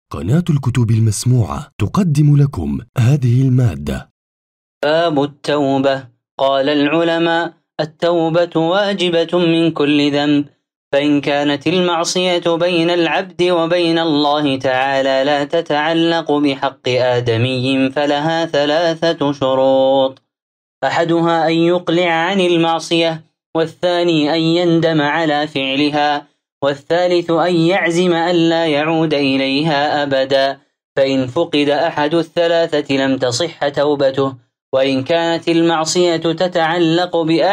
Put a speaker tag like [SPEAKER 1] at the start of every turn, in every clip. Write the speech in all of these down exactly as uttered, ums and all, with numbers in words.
[SPEAKER 1] قناة الكتب المسموعة تقدم لكم هذه المادة.
[SPEAKER 2] باب التوبة. قال العلماء: التوبة واجبة من كل ذنب، فإن كانت المعصية بين العبد وبين الله تعالى لا تتعلق بحق آدمي فلها ثلاثة شروط: أحدها أن يقلع عن المعصية، والثاني أن يندم على فعلها، والثالث أن يعزم ألا يعود إليها أبدا. فإن فقد أحد الثلاثة لم تصح توبته. وإن كانت المعصية تتعلق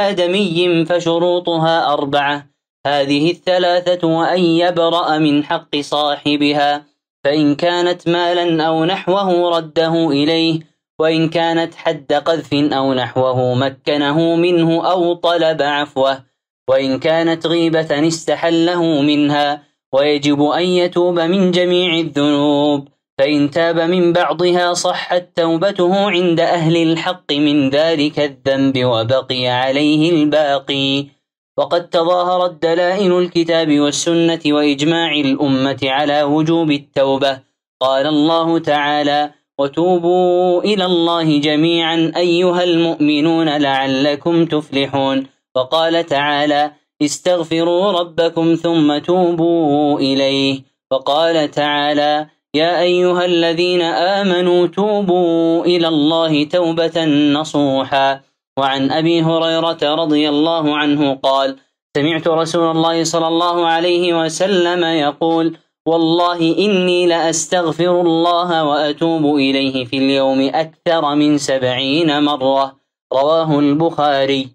[SPEAKER 2] بآدمي فشروطها أربعة، هذه الثلاثة: وأن يبرأ من حق صاحبها، فإن كانت مالا أو نحوه رده إليه، وإن كانت حد قذف أو نحوه مكنه منه أو طلب عفوه، وإن كانت غيبة استحله منها. ويجب أن يتوب من جميع الذنوب، فإن تاب من بعضها صحت توبته عند أهل الحق من ذلك الذنب وبقي عليه الباقي. وقد تظاهرت دلائل الكتاب والسنة وإجماع الأمة على وجوب التوبة. قال الله تعالى: وتوبوا إلى الله جميعا أيها المؤمنون لعلكم تفلحون. وقال تعالى: استغفروا ربكم ثم توبوا إليه. وقال تعالى: يا أيها الذين آمنوا توبوا إلى الله توبة نصوحا. وعن أبي هريرة رضي الله عنه قال: سمعت رسول الله صلى الله عليه وسلم يقول: والله إني لأستغفر الله وأتوب إليه في اليوم أكثر من سبعين مرة. رواه البخاري.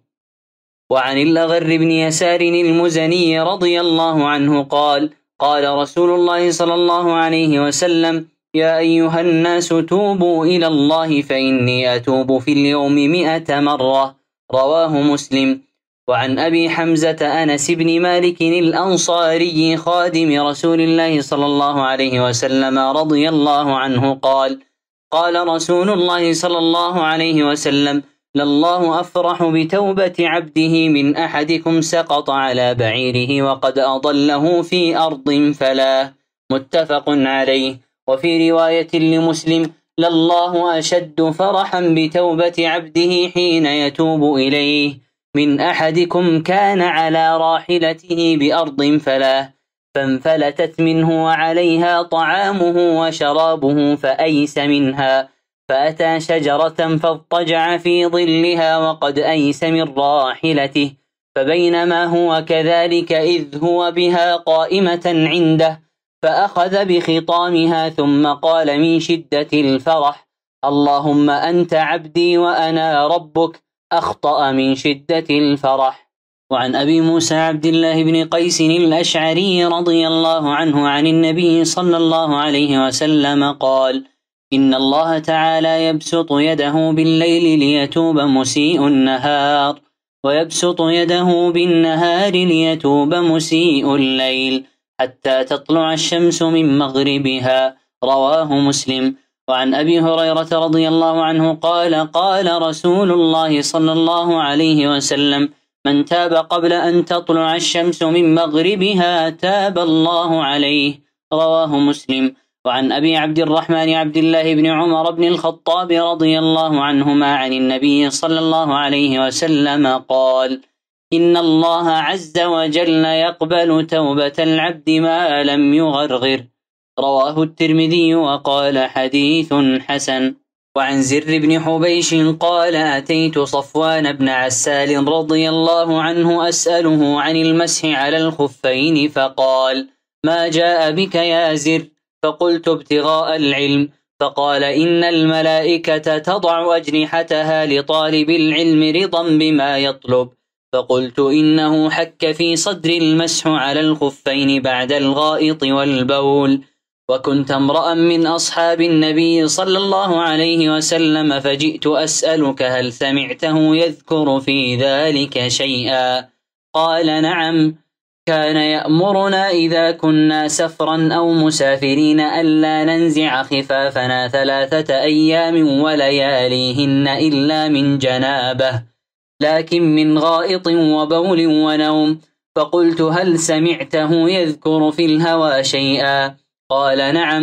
[SPEAKER 2] وعن الأغر بن يسار المزني رضي الله عنه قال: قال رسول الله صلى الله عليه وسلم: يا أيها الناس توبوا إلى الله فإني أتوب في اليوم مئة مرة. رواه مسلم. وعن أبي حمزة أنس بن مالك الأنصاري خادم رسول الله صلى الله عليه وسلم رضي الله عنه قال: قال رسول الله صلى الله عليه وسلم: لله أفرح بتوبة عبده من أحدكم سقط على بعيره وقد أضله في أرض فلا. متفق عليه. وفي رواية لمسلم: لله أشد فرحا بتوبة عبده حين يتوب إليه من أحدكم كان على راحلته بأرض فلا، فانفلتت منه وعليها طعامه وشرابه فأيس منها، فأتى شجرة فاضطجع في ظلها وقد أيس من راحلته، فبينما هو كذلك إذ هو بها قائمة عنده، فأخذ بخطامها ثم قال من شدة الفرح: اللهم أنت عبدي وأنا ربك. أخطأ من شدة الفرح. وعن أبي موسى عبد الله بن قيس الأشعري رضي الله عنه عن النبي صلى الله عليه وسلم قال: إن الله تعالى يبسط يده بالليل ليتوب مسيء النهار، ويبسط يده بالنهار ليتوب مسيء الليل، حتى تطلع الشمس من مغربها. رواه مسلم. وعن أبي هريرة رضي الله عنه قال: قال رسول الله صلى الله عليه وسلم: من تاب قبل أن تطلع الشمس من مغربها تاب الله عليه. رواه مسلم. وعن أبي عبد الرحمن عبد الله بن عمر بن الخطاب رضي الله عنهما عن النبي صلى الله عليه وسلم قال: إن الله عز وجل يقبل توبة العبد ما لم يغرغر. رواه الترمذي وقال: حديث حسن. وعن زر بن حبيش قال: أتيت صفوان بن عسال رضي الله عنه أسأله عن المسح على الخفين، فقال: ما جاء بك يا زر؟ فقلت: ابتغاء العلم. فقال: إن الملائكة تضع أجنحتها لطالب العلم رضا بما يطلب. فقلت: إنه حك في صدر المسح على الخفين بعد الغائط والبول. وكنت امرأ من أصحاب النبي صلى الله عليه وسلم، فجئت أسألك هل سمعته يذكر في ذلك شيئا؟ قال: نعم، كان يأمرنا إذا كنا سفرا أو مسافرين ألا ننزع خفافنا ثلاثة أيام ولياليهن إلا من جنابه، لكن من غائط وبول ونوم. فقلت: هل سمعته يذكر في الهوى شيئا؟ قال: نعم،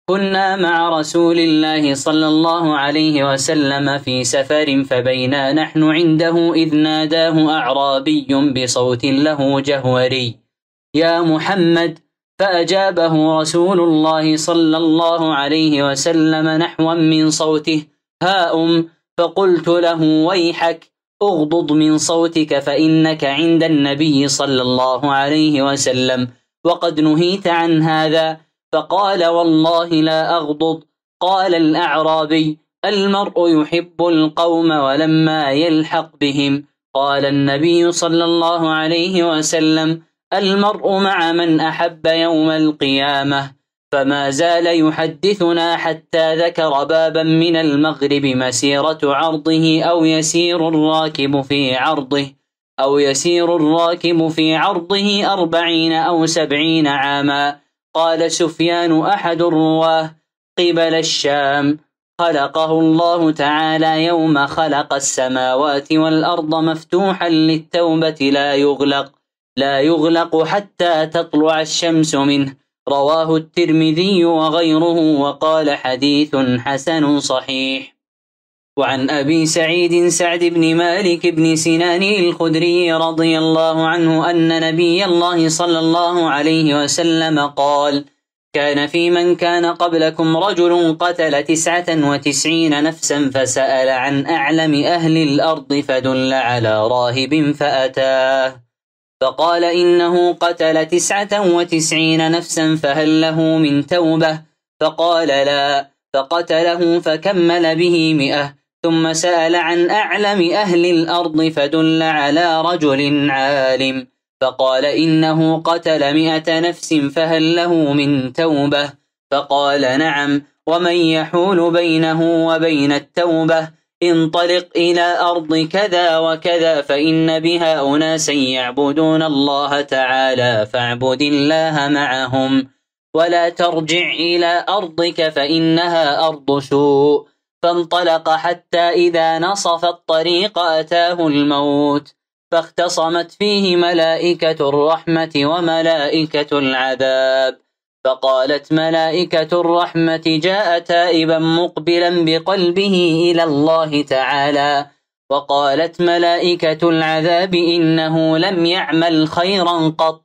[SPEAKER 2] كنا مع رسول الله صلى الله عليه وسلم في سفر فبينا نحن عنده إذ ناداه أعرابي بصوت له جهوري: يا محمد. فأجابه رسول الله صلى الله عليه وسلم نحوا من صوته: هاؤم. فقلت له: ويحك، اغضض من صوتك فإنك عند النبي صلى الله عليه وسلم وقد نهيت عن هذا. فقال: والله لا أغضض. قال الأعرابي: المرء يحب القوم ولما يلحق بهم. قال النبي صلى الله عليه وسلم: المرء مع من أحب يوم القيامة. فما زال يحدثنا حتى ذكر بابا من المغرب مسيرة عرضه أو يسير الراكب في عرضه أو يسير الراكب في عرضه أربعين أو سبعين عاما. قال سفيان أحد الرواه: قبل الشام. خلقه الله تعالى يوم خلق السماوات والأرض مفتوحا للتوبة لا يغلق لا يغلق حتى تطلع الشمس منه. رواه الترمذي وغيره وقال: حديث حسن صحيح. وعن أبي سعيد سعد بن مالك بن سنان الخدري رضي الله عنه أن نبي الله صلى الله عليه وسلم قال: كان في من كان قبلكم رجل قتل تسعة وتسعين نفسا فسأل عن أعلم أهل الأرض فدل على راهب فأتاه فقال: إنه قتل تسعة وتسعين نفسا فهل له من توبة؟ فقال: لا. فقتله فكمل به مئة ثم سأل عن أعلم أهل الأرض فدل على رجل عالم فقال: إنه قتل مئة نفس فهل له من توبة؟ فقال: نعم. ومن يحول بينه وبين التوبة؟ انطلق إلى أرض كذا وكذا فإن بها أناسا يعبدون الله تعالى فاعبد الله معهم ولا ترجع إلى أرضك فإنها أرض سوء. فانطلق حتى إذا نصف الطريق أتاه الموت فاختصمت فيه ملائكة الرحمة وملائكة العذاب. فقالت ملائكة الرحمة: جاء تائبا مقبلا بقلبه إلى الله تعالى. وقالت ملائكة العذاب: إنه لم يعمل خيرا قط.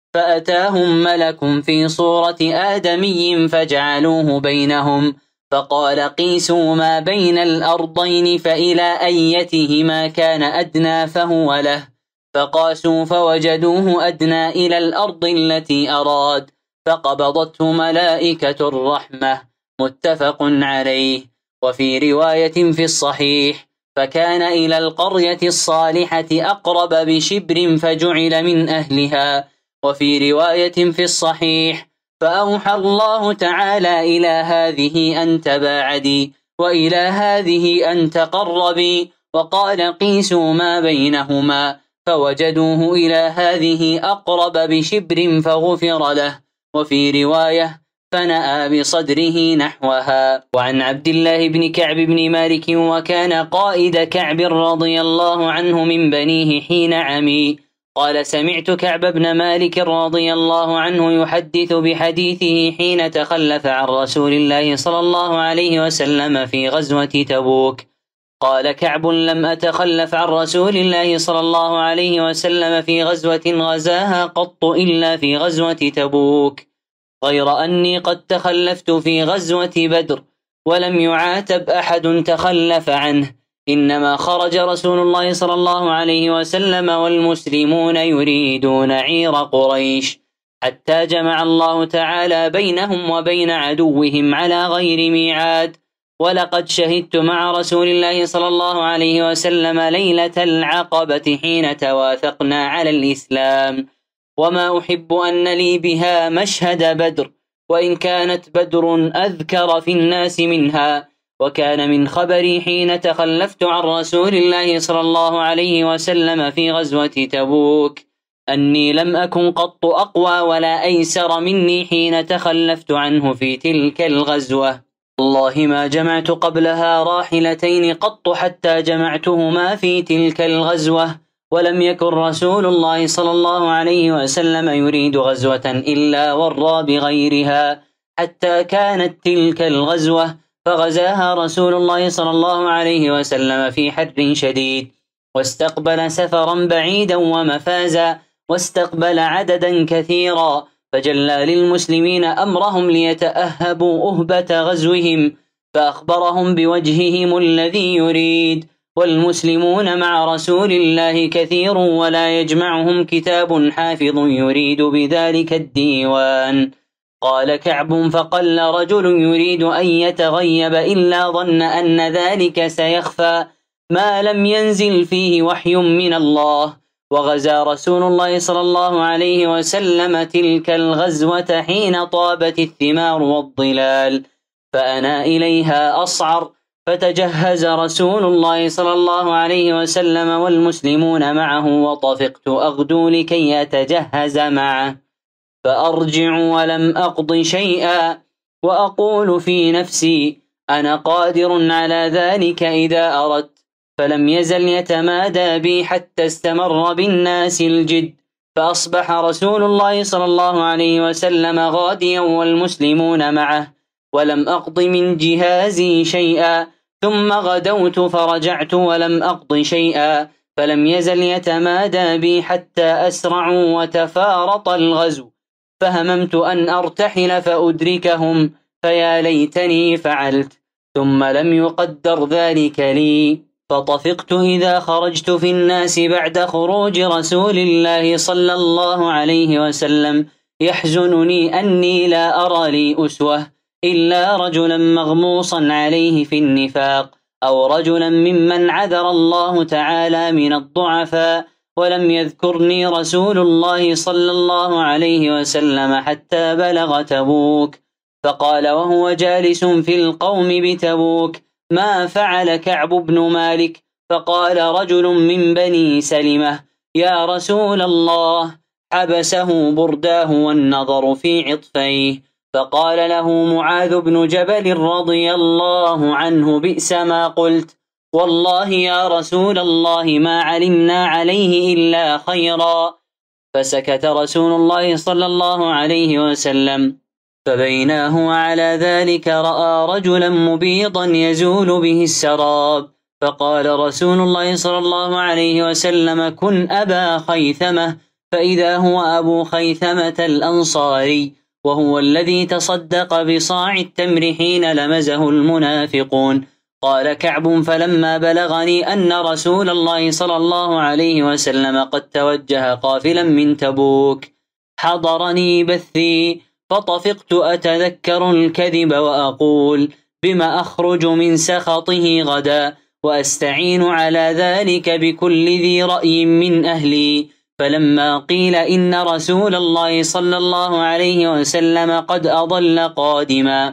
[SPEAKER 2] فأتاهم ملك في صورة آدمي فجعلوه بينهم فقال: قيسوا ما بين الأرضين فإلى أيتهما كان أدنى فهو له. فقاسوا فوجدوه أدنى إلى الأرض التي أراد فقبضته ملائكة الرحمة. متفق عليه. وفي رواية في الصحيح: فكان إلى القرية الصالحة أقرب بشبر فجعل من أهلها. وفي رواية في الصحيح: فأوحى الله تعالى إلى هذه أن تباعدي وإلى هذه أن تقربي وقال: قيسوا ما بينهما فوجدوه إلى هذه أقرب بشبر فغفر له. وفي رواية: فنأى بصدره نحوها. وعن عبد الله بن كعب بن مالك وكان قائد كعب رضي الله عنه من بنيه حين عمي قال: سمعت كعب بن مالك رضي الله عنه يحدث بحديثه حين تخلف عن رسول الله صلى الله عليه وسلم في غزوة تبوك. قال كعب: لم أتخلف عن رسول الله صلى الله عليه وسلم في غزوة غزاها قط إلا في غزوة تبوك، غير أني قد تخلفت في غزوة بدر ولم يعاتب أحد تخلف عنه، إنما خرج رسول الله صلى الله عليه وسلم والمسلمون يريدون عير قريش حتى جمع الله تعالى بينهم وبين عدوهم على غير ميعاد. ولقد شهدت مع رسول الله صلى الله عليه وسلم ليلة العقبة حين تواثقنا على الإسلام، وما أحب أن لي بها مشهد بدر، وإن كانت بدر أذكر في الناس منها. وكان من خبري حين تخلفت عن رسول الله صلى الله عليه وسلم في غزوة تبوك أني لم أكن قط أقوى ولا أيسر مني حين تخلفت عنه في تلك الغزوة. والله ما جمعت قبلها راحلتين قط حتى جمعتهما في تلك الغزوة، ولم يكن رسول الله صلى الله عليه وسلم يريد غزوة إلا ورى بغيرها حتى كانت تلك الغزوة فغزاها رسول الله صلى الله عليه وسلم في حر شديد، واستقبل سفرا بعيدا ومفازا، واستقبل عددا كثيرا، فجلى للمسلمين أمرهم ليتأهبوا أهبة غزوهم، فأخبرهم بوجههم الذي يريد. والمسلمون مع رسول الله كثير ولا يجمعهم كتاب حافظ يريد بذلك الديوان. قال كعب فقل رجل يريد أن يتغيب إلا ظن أن ذلك سيخفى ما لم ينزل فيه وحي من الله. وغزا رسول الله صلى الله عليه وسلم تلك الغزوة حين طابت الثمار والظلال، فأنا إليها أصعر، فتجهز رسول الله صلى الله عليه وسلم والمسلمون معه، وطفقت أغدو لكي أتجهز معه، فأرجع ولم أقض شيئا، وأقول في نفسي أنا قادر على ذلك إذا أردت، فلم يزل يتمادى بي حتى استمر بالناس الجد، فأصبح رسول الله صلى الله عليه وسلم غاديا والمسلمون معه، ولم أقض من جهازي شيئا، ثم غدوت فرجعت ولم أقض شيئا، فلم يزل يتمادى بي حتى أسرعوا وتفارط الغزو، فهممت أن أرتحل فأدركهم، فيا ليتني فعلت، ثم لم يقدر ذلك لي، فطفقت إذا خرجت في الناس بعد خروج رسول الله صلى الله عليه وسلم، يحزنني أني لا أرى لي أسوة إلا رجلا مغموصا عليه في النفاق، أو رجلا ممن عذر الله تعالى من الضعفاء، ولم يذكرني رسول الله صلى الله عليه وسلم حتى بلغ تبوك، فقال وهو جالس في القوم بتبوك ما فعل كعب بن مالك؟ فقال رجل من بني سلمة يا رسول الله، حبسه برداه والنظر في عطفيه. فقال له معاذ بن جبل رضي الله عنه بئس ما قلت، والله يا رسول الله ما علمنا عليه إلا خيرا. فسكت رسول الله صلى الله عليه وسلم، فبينا هو على ذلك رأى رجلا مبيضا يزول به السراب، فقال رسول الله صلى الله عليه وسلم كن أبا خيثمة، فإذا هو أبو خيثمة الأنصاري، وهو الذي تصدق بصاع التمر حين لمزه المنافقون. قال كعب فلما بلغني أن رسول الله صلى الله عليه وسلم قد توجه قافلا من تبوك حضرني بثي، فطفقت أتذكر الكذب وأقول بما أخرج من سخطه غدا، وأستعين على ذلك بكل ذي رأي من أهلي. فلما قيل إن رسول الله صلى الله عليه وسلم قد أضل قادما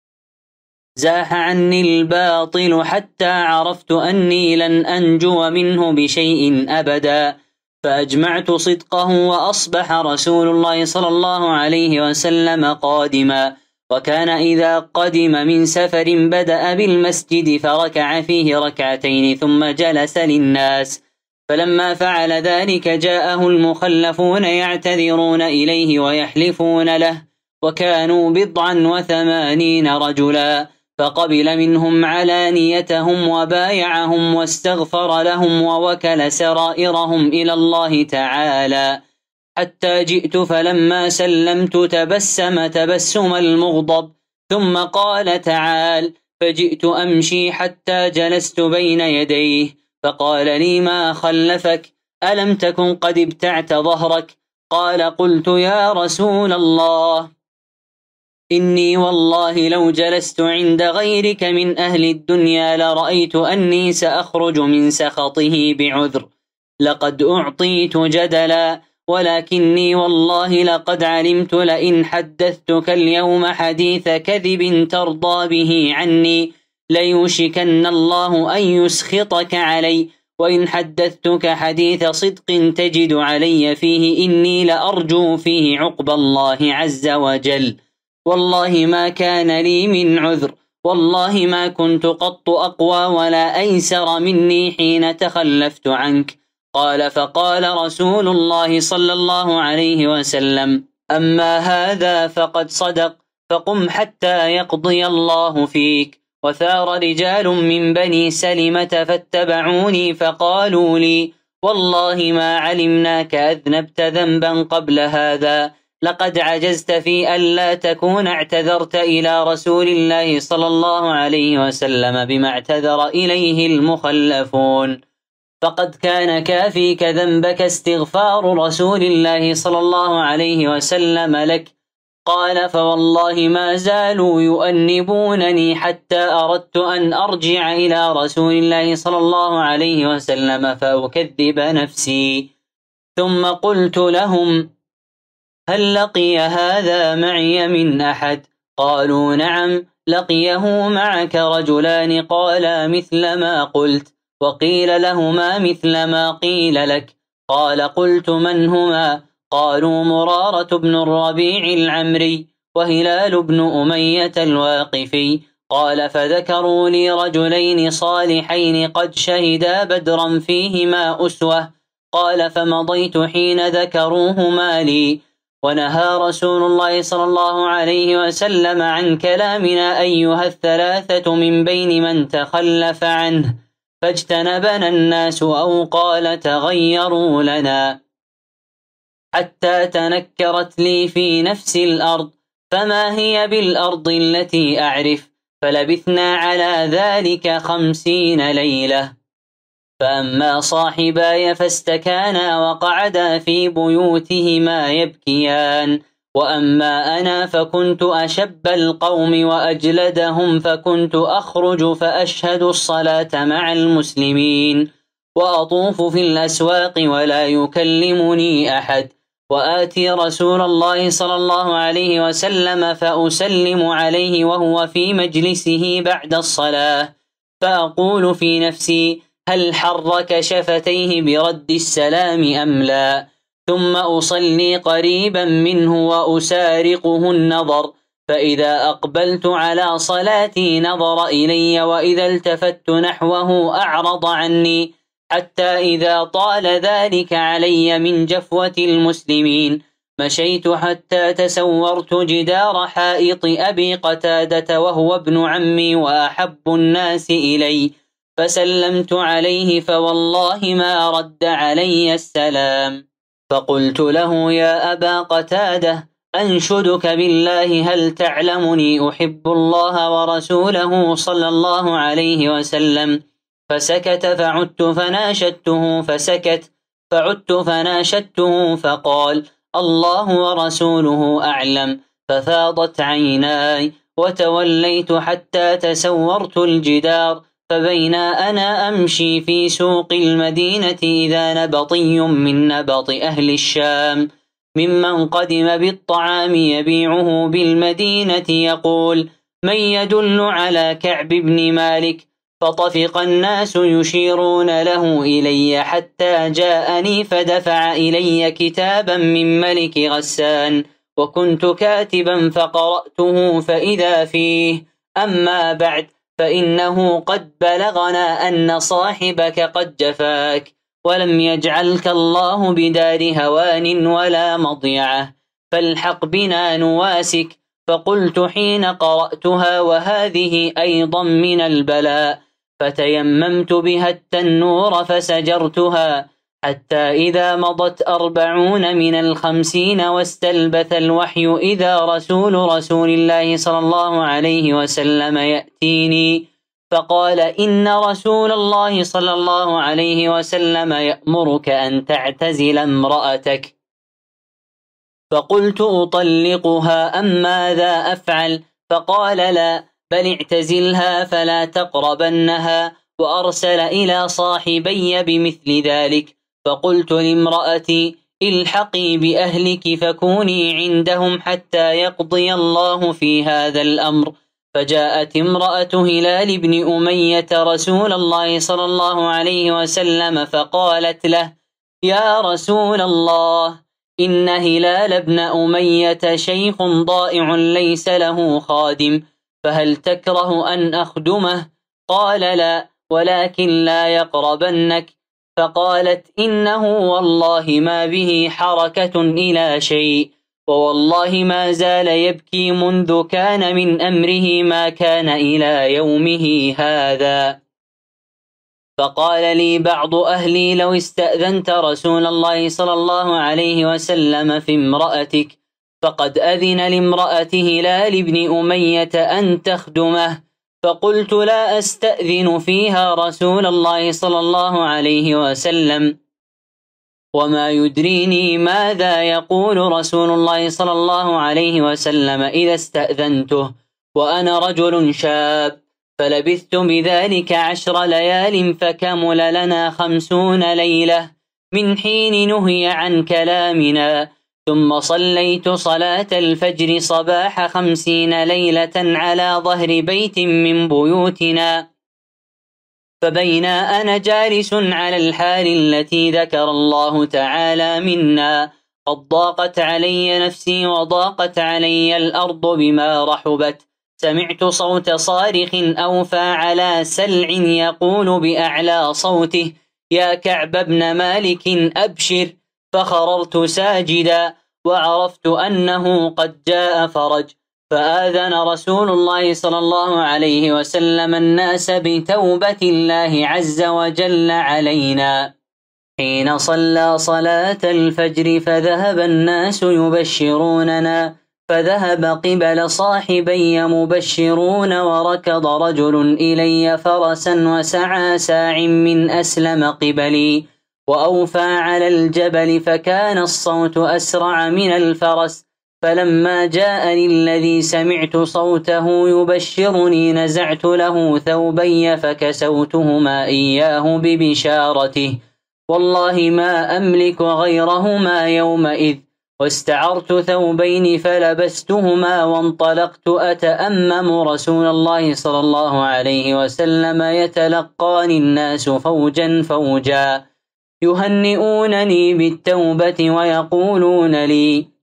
[SPEAKER 2] زاح عني الباطل حتى عرفت أني لن أنجو منه بشيء أبدا، فأجمعت صدقه، وأصبح رسول الله صلى الله عليه وسلم قادما، وكان إذا قدم من سفر بدأ بالمسجد فركع فيه ركعتين ثم جلس للناس، فلما فعل ذلك جاءه المخلفون يعتذرون إليه ويحلفون له، وكانوا بضعا وثمانين رجلا، فقبل منهم علانيتهم وبايعهم واستغفر لهم ووكل سرائرهم إلى الله تعالى، حتى جئت فلما سلمت تبسم تبسم المغضب، ثم قال تعال، فجئت أمشي حتى جلست بين يديه، فقال لي ما خلفك؟ ألم تكن قد ابتعت ظهرك؟ قال قلت يا رسول الله إني والله لو جلست عند غيرك من أهل الدنيا لرأيت أني سأخرج من سخطه بعذر، لقد أعطيت جدلا، ولكني والله لقد علمت لئن حدثتك اليوم حديث كذب ترضى به عني ليوشكن الله أن يسخطك علي، وإن حدثتك حديث صدق تجد علي فيه إني لأرجو فيه عقب الله عز وجل، والله ما كان لي من عذر، والله ما كنت قط أقوى ولا أيسر مني حين تخلفت عنك. قال فقال رسول الله صلى الله عليه وسلم أما هذا فقد صدق، فقم حتى يقضي الله فيك. وثار رجال من بني سلمة فاتبعوني فقالوا لي والله ما علمناك أذنبت ذنبا قبل هذا، لقد عجزت في ألا تكون اعتذرت إلى رسول الله صلى الله عليه وسلم بما اعتذر إليه المخلفون، فقد كان كافيك ذنبك استغفار رسول الله صلى الله عليه وسلم لك. قال فوالله ما زالوا يؤنبونني حتى أردت أن أرجع إلى رسول الله صلى الله عليه وسلم فأكذب نفسي. ثم قلت لهم هل لقي هذا معي من أحد؟ قالوا نعم لقيه معك رجلان قالا مثل ما قلت، وقيل لهما مثل ما قيل لك. قال قلت من هما؟ قالوا مرارة بن الربيع العمري وهلال بن أمية الواقفي. قال فذكروا لي رجلين صالحين قد شهدا بدرا فيهما أسوة. قال فمضيت حين ذكروهما لي. ونهى رسول الله صلى الله عليه وسلم عن كلامنا أيها الثلاثة من بين من تخلف عنه، فاجتنبنا الناس أو قال تغيروا لنا، حتى تنكرت لي في نفس الأرض فما هي بالأرض التي أعرف، فلبثنا على ذلك خمسين ليلة. فأما صاحباي فاستكانا وقعدا في بيوتهما يبكيان، وأما أنا فكنت أشب القوم وأجلدهم، فكنت أخرج فأشهد الصلاة مع المسلمين وأطوف في الأسواق ولا يكلمني أحد، وآتي رسول الله صلى الله عليه وسلم فأسلم عليه وهو في مجلسه بعد الصلاة، فأقول في نفسي هل حرك شفتيه برد السلام أم لا؟ ثم أصلي قريبا منه وأسارقه النظر، فإذا أقبلت على صلاتي نظر إلي، وإذا التفت نحوه أعرض عني، حتى إذا طال ذلك علي من جفوة المسلمين مشيت حتى تسورت جدار حائط أبي قتادة وهو ابن عمي وأحب الناس إلي، فسلمت عليه فوالله ما رد علي السلام. فقلت له يا أبا قتادة أنشدك بالله هل تعلمني أحب الله ورسوله صلى الله عليه وسلم؟ فسكت، فعدت فناشدته فسكت، فعدت فناشدته فقال الله ورسوله أعلم، ففاضت عيناي وتوليت حتى تسورت الجدار، فبينا أنا أمشي في سوق المدينة إذا نبطي من نبط أهل الشام ممن قدم بالطعام يبيعه بالمدينة يقول من يدل على كعب بن مالك؟ فطفق الناس يشيرون له إلي حتى جاءني فدفع إلي كتابا من ملك غسان، وكنت كاتبا فقرأته فإذا فيه أما بعد فإنه قد بلغنا أن صاحبك قد جفاك، ولم يجعلك الله بدار هوان ولا مضيعة، فالحق بنا نواسك. فقلت حين قرأتها وهذه أيضا من البلاء، فتيممت بها التنور فسجرتها، حتى إذا مضت أربعون من الخمسين واستلبث الوحي إذا رسول رسول الله صلى الله عليه وسلم يأتيني فقال إن رسول الله صلى الله عليه وسلم يأمرك أن تعتزل امرأتك. فقلت أطلقها أم ماذا أفعل؟ فقال لا، بل اعتزلها فلا تقربنها، وأرسل إلى صاحبي بمثل ذلك. فقلت لامرأتي الحقي بأهلك فكوني عندهم حتى يقضي الله في هذا الأمر. فجاءت امرأة هلال بن أمية رسول الله صلى الله عليه وسلم فقالت له يا رسول الله إن هلال بن أمية شيخ ضائع ليس له خادم، فهل تكره أن أخدمه؟ قال لا، ولكن لا يقربنك. فقالت إنه والله ما به حركة إلى شيء، ووالله ما زال يبكي منذ كان من أمره ما كان إلى يومه هذا. فقال لي بعض أهلي: لو استأذنت رسول الله صلى الله عليه وسلم في امرأتك فقد أذن لامرأته لا لابن أمية أن تخدمه. فقلت: لا أستأذن فيها رسول الله صلى الله عليه وسلم، وما يدريني ماذا يقول رسول الله صلى الله عليه وسلم إذا استأذنته وأنا رجل شاب. فلبثت بذلك عشر ليال فكمل لنا خمسون ليلة من حين نهي عن كلامنا، ثم صليت صلاة الفجر صباح خمسين ليلة على ظهر بيت من بيوتنا. فبينا أنا جالس على الحال التي ذكر الله تعالى منا قد ضاقت علي نفسي وضاقت علي الأرض بما رحبت، سمعت صوت صارخ أوفى على سلع يقول بأعلى صوته: يا كعب بن مالك أبشر. فخررت ساجدا وعرفت أنه قد جاء فرج. فآذن رسول الله صلى الله عليه وسلم الناس بتوبة الله عز وجل علينا حين صلى صلاة الفجر، فذهب الناس يبشروننا، فذهب قبل صاحبي مبشرون، وركض رجل إلي فرسا وسعى ساع من أسلم قبلي وأوفى على الجبل، فكان الصوت أسرع من الفرس. فلما جاءني الذي سمعت صوته يبشرني نزعت له ثوبي فكسوتهما إياه ببشارته، والله ما أملك غيرهما يومئذ، واستعرت ثوبين فلبستهما وانطلقت أتأمم رسول الله صلى الله عليه وسلم يتلقاني الناس فوجا فوجا يهنئونني بالتوبة ويقولون لي: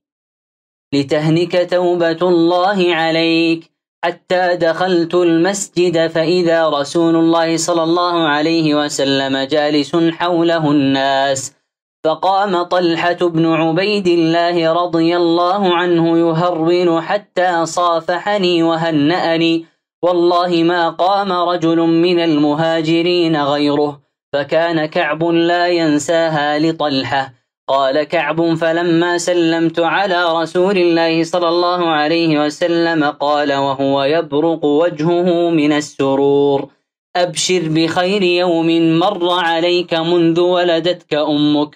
[SPEAKER 2] لتهنك توبة الله عليك. حتى دخلت المسجد فإذا رسول الله صلى الله عليه وسلم جالس حوله الناس، فقام طلحة بن عبيد الله رضي الله عنه يهرول حتى صافحني وهنأني، والله ما قام رجل من المهاجرين غيره، فكان كعب لا ينساها لطلحة. قال كعب: فلما سلمت على رسول الله صلى الله عليه وسلم قال وهو يبرق وجهه من السرور: أبشر بخير يوم مر عليك منذ ولدتك أمك.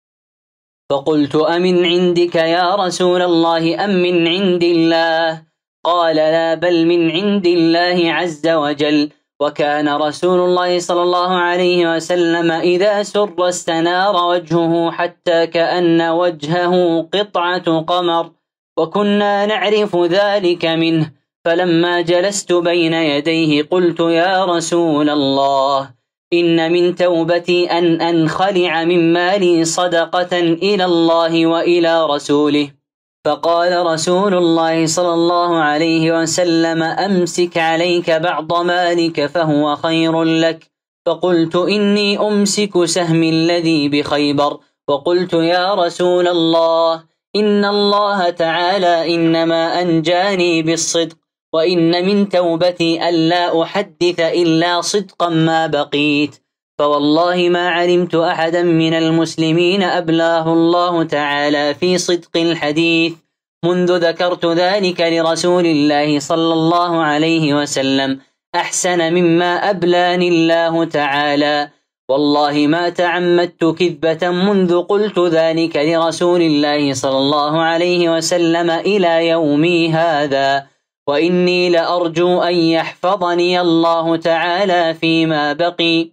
[SPEAKER 2] فقلت: أمن عندك يا رسول الله أم من عند الله؟ قال: لا، بل من عند الله عز وجل. وكان رسول الله صلى الله عليه وسلم إذا سر استنار وجهه حتى كأن وجهه قطعة قمر، وكنا نعرف ذلك منه. فلما جلست بين يديه قلت: يا رسول الله، إن من توبتي أن أنخلع من مالي صدقة إلى الله وإلى رسوله. فقال رسول الله صلى الله عليه وسلم: أمسك عليك بعض مالك فهو خير لك. فقلت: إني أمسك سهمي الذي بخيبر. وقلت: يا رسول الله، إن الله تعالى إنما أنجاني بالصدق، وإن من توبتي ألا أحدث إلا صدقا ما بقيت. فوالله ما علمت أحدا من المسلمين أبلاه الله تعالى في صدق الحديث منذ ذكرت ذلك لرسول الله صلى الله عليه وسلم أحسن مما أبلاني الله تعالى. والله ما تعمدت كذبة منذ قلت ذلك لرسول الله صلى الله عليه وسلم إلى يومي هذا، وإني لأرجو أن يحفظني الله تعالى فيما بقي.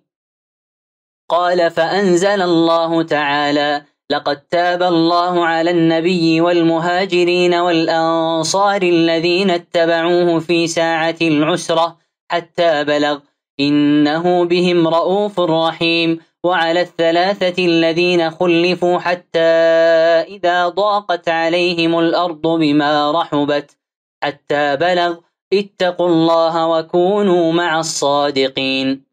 [SPEAKER 2] قال: فأنزل الله تعالى: لقد تاب الله على النبي والمهاجرين والأنصار الذين اتبعوه في ساعة العسرة حتى بلغ إنه بهم رؤوف رحيم، وعلى الثلاثة الذين خلفوا حتى إذا ضاقت عليهم الأرض بما رحبت حتى بلغ اتقوا الله وكونوا مع الصادقين.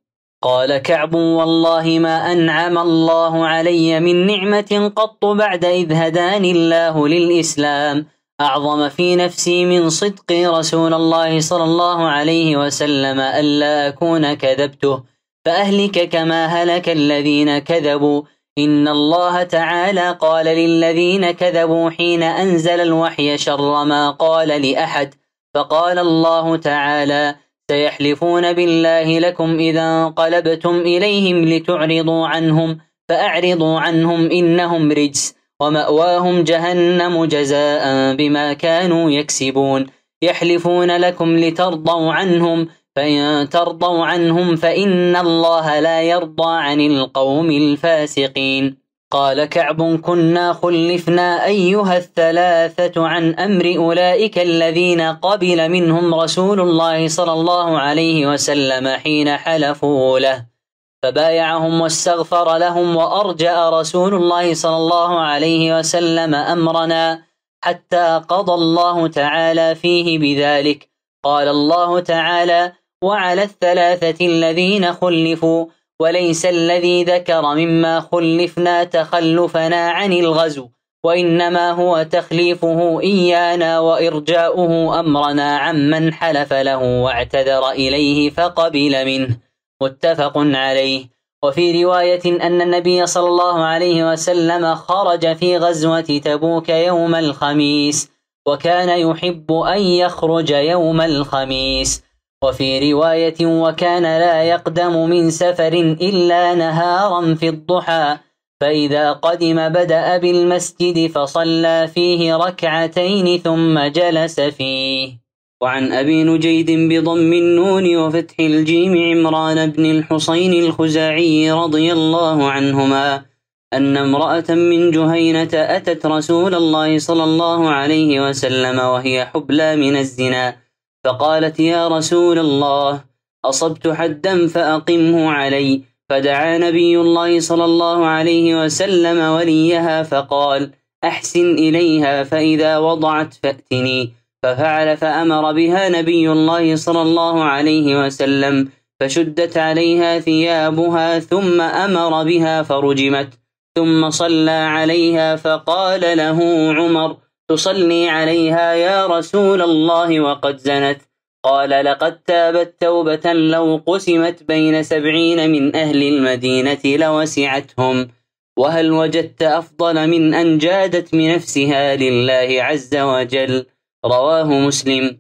[SPEAKER 2] قال كعب: والله ما أنعم الله علي من نعمة قط بعد إذ هداني الله للإسلام أعظم في نفسي من صدق رسول الله صلى الله عليه وسلم ألا أكون كذبته فأهلك كما هلك الذين كذبوا. إن الله تعالى قال للذين كذبوا حين أنزل الوحي شر ما قال لأحد، فقال الله تعالى: سيحلفون بالله لكم إذا انقلبتم إليهم لتعرضوا عنهم فأعرضوا عنهم إنهم رجس ومأواهم جهنم جزاء بما كانوا يكسبون. يحلفون لكم لترضوا عنهم فإن ترضوا عنهم فإن الله لا يرضى عن القوم الفاسقين. قال كعب: كنا خلفنا أيها الثلاثة عن أمر أولئك الذين قبل منهم رسول الله صلى الله عليه وسلم حين حلفوا له، فبايعهم واستغفر لهم وأرجأ رسول الله صلى الله عليه وسلم أمرنا حتى قضى الله تعالى فيه بذلك. قال الله تعالى: وعلى الثلاثة الذين خلفوا، وليس الذي ذكر مما خلفنا تخلفنا عن الغزو، وإنما هو تخليفه إيانا وإرجاؤه أمرنا عمن حلف له واعتذر إليه فقبل منه. متفق عليه. وفي رواية أن النبي صلى الله عليه وسلم خرج في غزوة تبوك يوم الخميس، وكان يحب أن يخرج يوم الخميس. وفي رواية: وكان لا يقدم من سفر إلا نهارا في الضحى، فإذا قدم بدأ بالمسجد فصلى فيه ركعتين ثم جلس فيه. وعن أبي نجيد بضم النون وفتح الجيم عمران بن الحصين الخزاعي رضي الله عنهما أن امرأة من جهينة أتت رسول الله صلى الله عليه وسلم وهي حبلى من الزنا، فقالت: يا رسول الله، أصبت حدا فأقمه علي. فدعا نبي الله صلى الله عليه وسلم وليها فقال: أحسن إليها فإذا وضعت فأتني. ففعل، فأمر بها نبي الله صلى الله عليه وسلم فشدت عليها ثيابها ثم أمر بها فرجمت، ثم صلى عليها فقال له عمر: تصلي عليها يا رسول الله وقد زنت؟ قال: لقد تابت توبة لو قسمت بين سبعين من أهل المدينة لوسعتهم. وهل وجدت أفضل من أن جادت بنفسها لله عز وجل؟ رواه مسلم.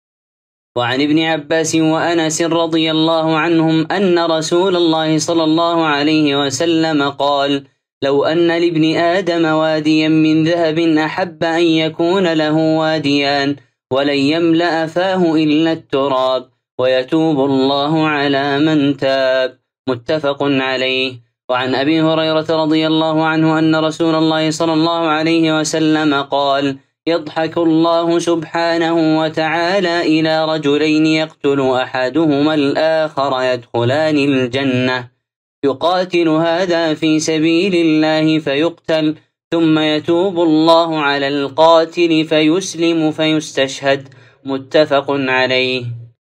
[SPEAKER 2] وعن ابن عباس وأنس رضي الله عنهم أن رسول الله صلى الله عليه وسلم قال: لو أن لابن آدم واديا من ذهب أحب أن يكون له واديان ولن يملأ فاه إلا التراب، ويتوب الله على من تاب. متفق عليه. وعن أبي هريرة رضي الله عنه أن رسول الله صلى الله عليه وسلم قال: يضحك الله سبحانه وتعالى إلى رجلين يقتل أحدهما الآخر يدخلان الجنة، يقاتل هذا في سبيل الله فيقتل، ثم يتوب الله على القاتل فيسلم فيستشهد. متفق عليه.